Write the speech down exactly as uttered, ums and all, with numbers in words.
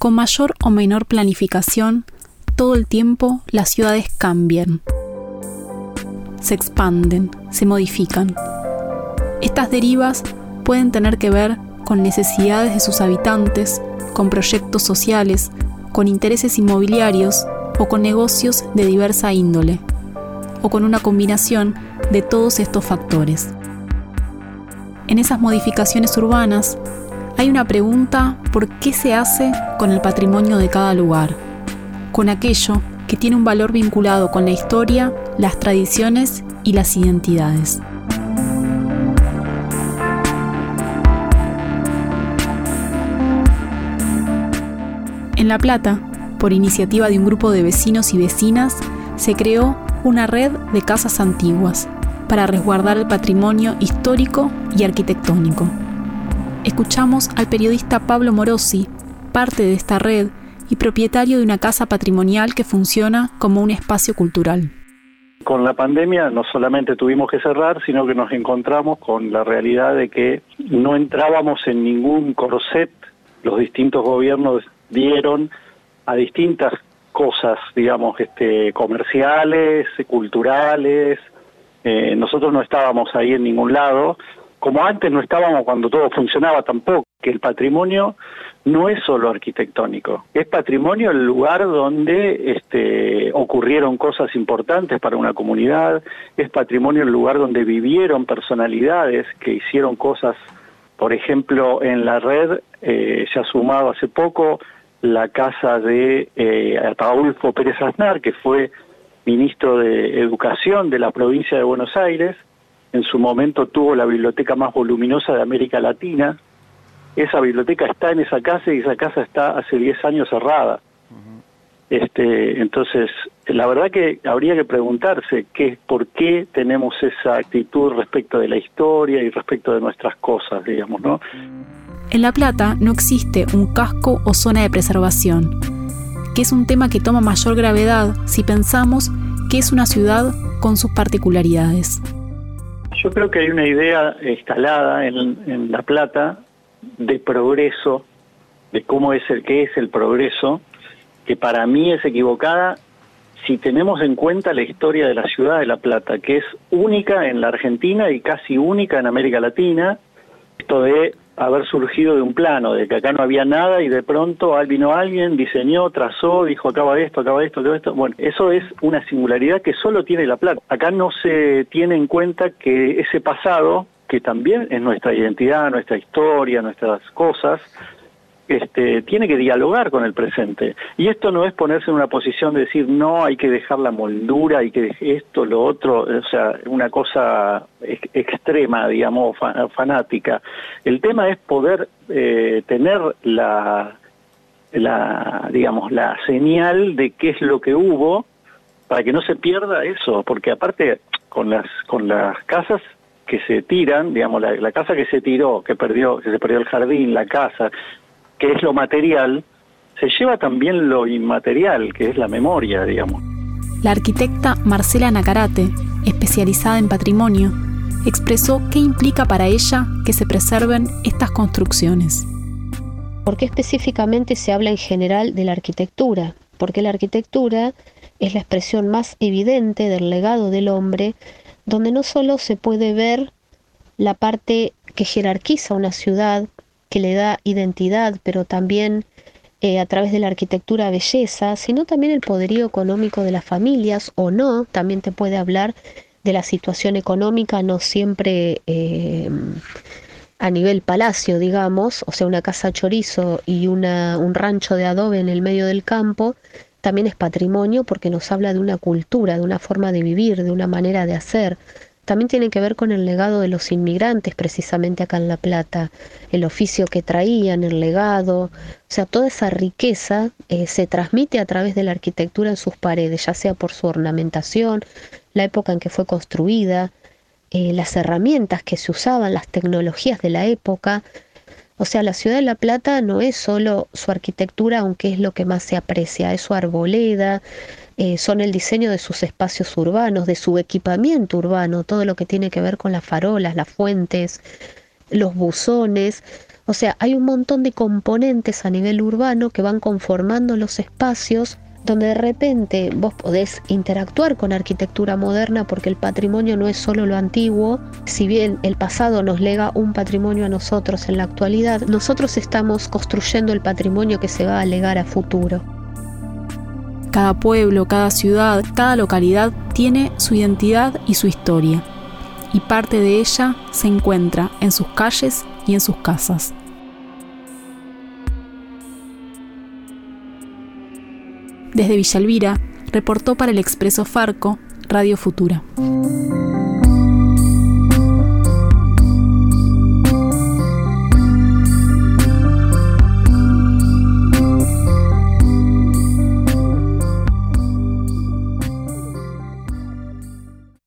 con mayor o menor planificación, todo el tiempo las ciudades cambian. Se expanden, se modifican. Estas derivas pueden tener que ver con necesidades de sus habitantes, con proyectos sociales, con intereses inmobiliarios o con negocios de diversa índole, o con una combinación de todos estos factores. En esas modificaciones urbanas hay una pregunta por qué se hace con el patrimonio de cada lugar, con aquello que tiene un valor vinculado con la historia, las tradiciones y las identidades. En La Plata, por iniciativa de un grupo de vecinos y vecinas, se creó una red de casas antiguas para resguardar el patrimonio histórico y arquitectónico. Escuchamos al periodista Pablo Morosi, parte de esta red y propietario de una casa patrimonial que funciona como un espacio cultural. Con la pandemia no solamente tuvimos que cerrar, sino que nos encontramos con la realidad de que no entrábamos en ningún corset. Los distintos gobiernos dieron a distintas cosas, digamos, este, comerciales, culturales. Eh, nosotros no estábamos ahí en ningún lado, como antes no estábamos cuando todo funcionaba tampoco. Que el patrimonio no es solo arquitectónico, es patrimonio el lugar donde este, ocurrieron cosas importantes para una comunidad, es patrimonio el lugar donde vivieron personalidades que hicieron cosas. Por ejemplo, en la red eh, se ha sumado hace poco la casa de eh, Ataulfo Pérez Aznar, que fue ministro de Educación de la provincia de Buenos Aires. En su momento tuvo la biblioteca más voluminosa de América Latina. Esa biblioteca está en esa casa y esa casa está hace diez años cerrada. Uh-huh. Este, entonces, la verdad que habría que preguntarse qué, por qué tenemos esa actitud respecto de la historia y respecto de nuestras cosas, digamos, ¿no? En La Plata no existe un casco o zona de preservación, que es un tema que toma mayor gravedad si pensamos que es una ciudad con sus particularidades. Yo creo que hay una idea instalada en, en La Plata de progreso, de cómo es el que es el progreso, que para mí es equivocada si tenemos en cuenta la historia de la ciudad de La Plata, que es única en la Argentina y casi única en América Latina. Esto de haber surgido de un plano, de que acá no había nada y de pronto vino alguien, diseñó, trazó, dijo acá va esto, acá va esto, acá va esto. Bueno, eso es una singularidad que solo tiene La Plata. Acá no se tiene en cuenta que ese pasado, que también es nuestra identidad, nuestra historia, nuestras cosas, este, tiene que dialogar con el presente. Y esto no es ponerse en una posición de decir, no, hay que dejar la moldura, hay que dejar esto, lo otro, o sea, una cosa ex- extrema, digamos, fa- fanática. El tema es poder eh, tener la, la, digamos, la señal de qué es lo que hubo, para que no se pierda eso, porque aparte, con las, con las casas que se tiran, digamos, la, la casa que se tiró, que perdió, que se perdió el jardín, la casa, que es lo material, se lleva también lo inmaterial, que es la memoria, digamos. La arquitecta Marcela Nacarate, especializada en patrimonio, expresó qué implica para ella que se preserven estas construcciones. ¿Por qué específicamente se habla en general de la arquitectura? Porque la arquitectura es la expresión más evidente del legado del hombre, donde no solo se puede ver la parte que jerarquiza una ciudad, que le da identidad, pero también eh, a través de la arquitectura belleza, sino también el poderío económico de las familias, o no, también te puede hablar de la situación económica, no siempre eh, a nivel palacio, digamos, o sea, una casa chorizo y una, un rancho de adobe en el medio del campo, también es patrimonio porque nos habla de una cultura, de una forma de vivir, de una manera de hacer. También tiene que ver con el legado de los inmigrantes, precisamente acá en La Plata, el oficio que traían, el legado, o sea, toda esa riqueza eh, se transmite a través de la arquitectura en sus paredes, ya sea por su ornamentación, la época en que fue construida, eh, las herramientas que se usaban, las tecnologías de la época. O sea, la ciudad de La Plata no es solo su arquitectura, aunque es lo que más se aprecia, es su arboleda, Eh, son el diseño de sus espacios urbanos, de su equipamiento urbano, todo lo que tiene que ver con las farolas, las fuentes, los buzones. O sea, hay un montón de componentes a nivel urbano que van conformando los espacios donde de repente vos podés interactuar con arquitectura moderna, porque el patrimonio no es solo lo antiguo. Si bien el pasado nos lega un patrimonio a nosotros en la actualidad, nosotros estamos construyendo el patrimonio que se va a legar a futuro. Cada pueblo, cada ciudad, cada localidad tiene su identidad y su historia, y parte de ella se encuentra en sus calles y en sus casas. Desde Villa Elvira, reportó para el Expreso Farco, Radio Futura.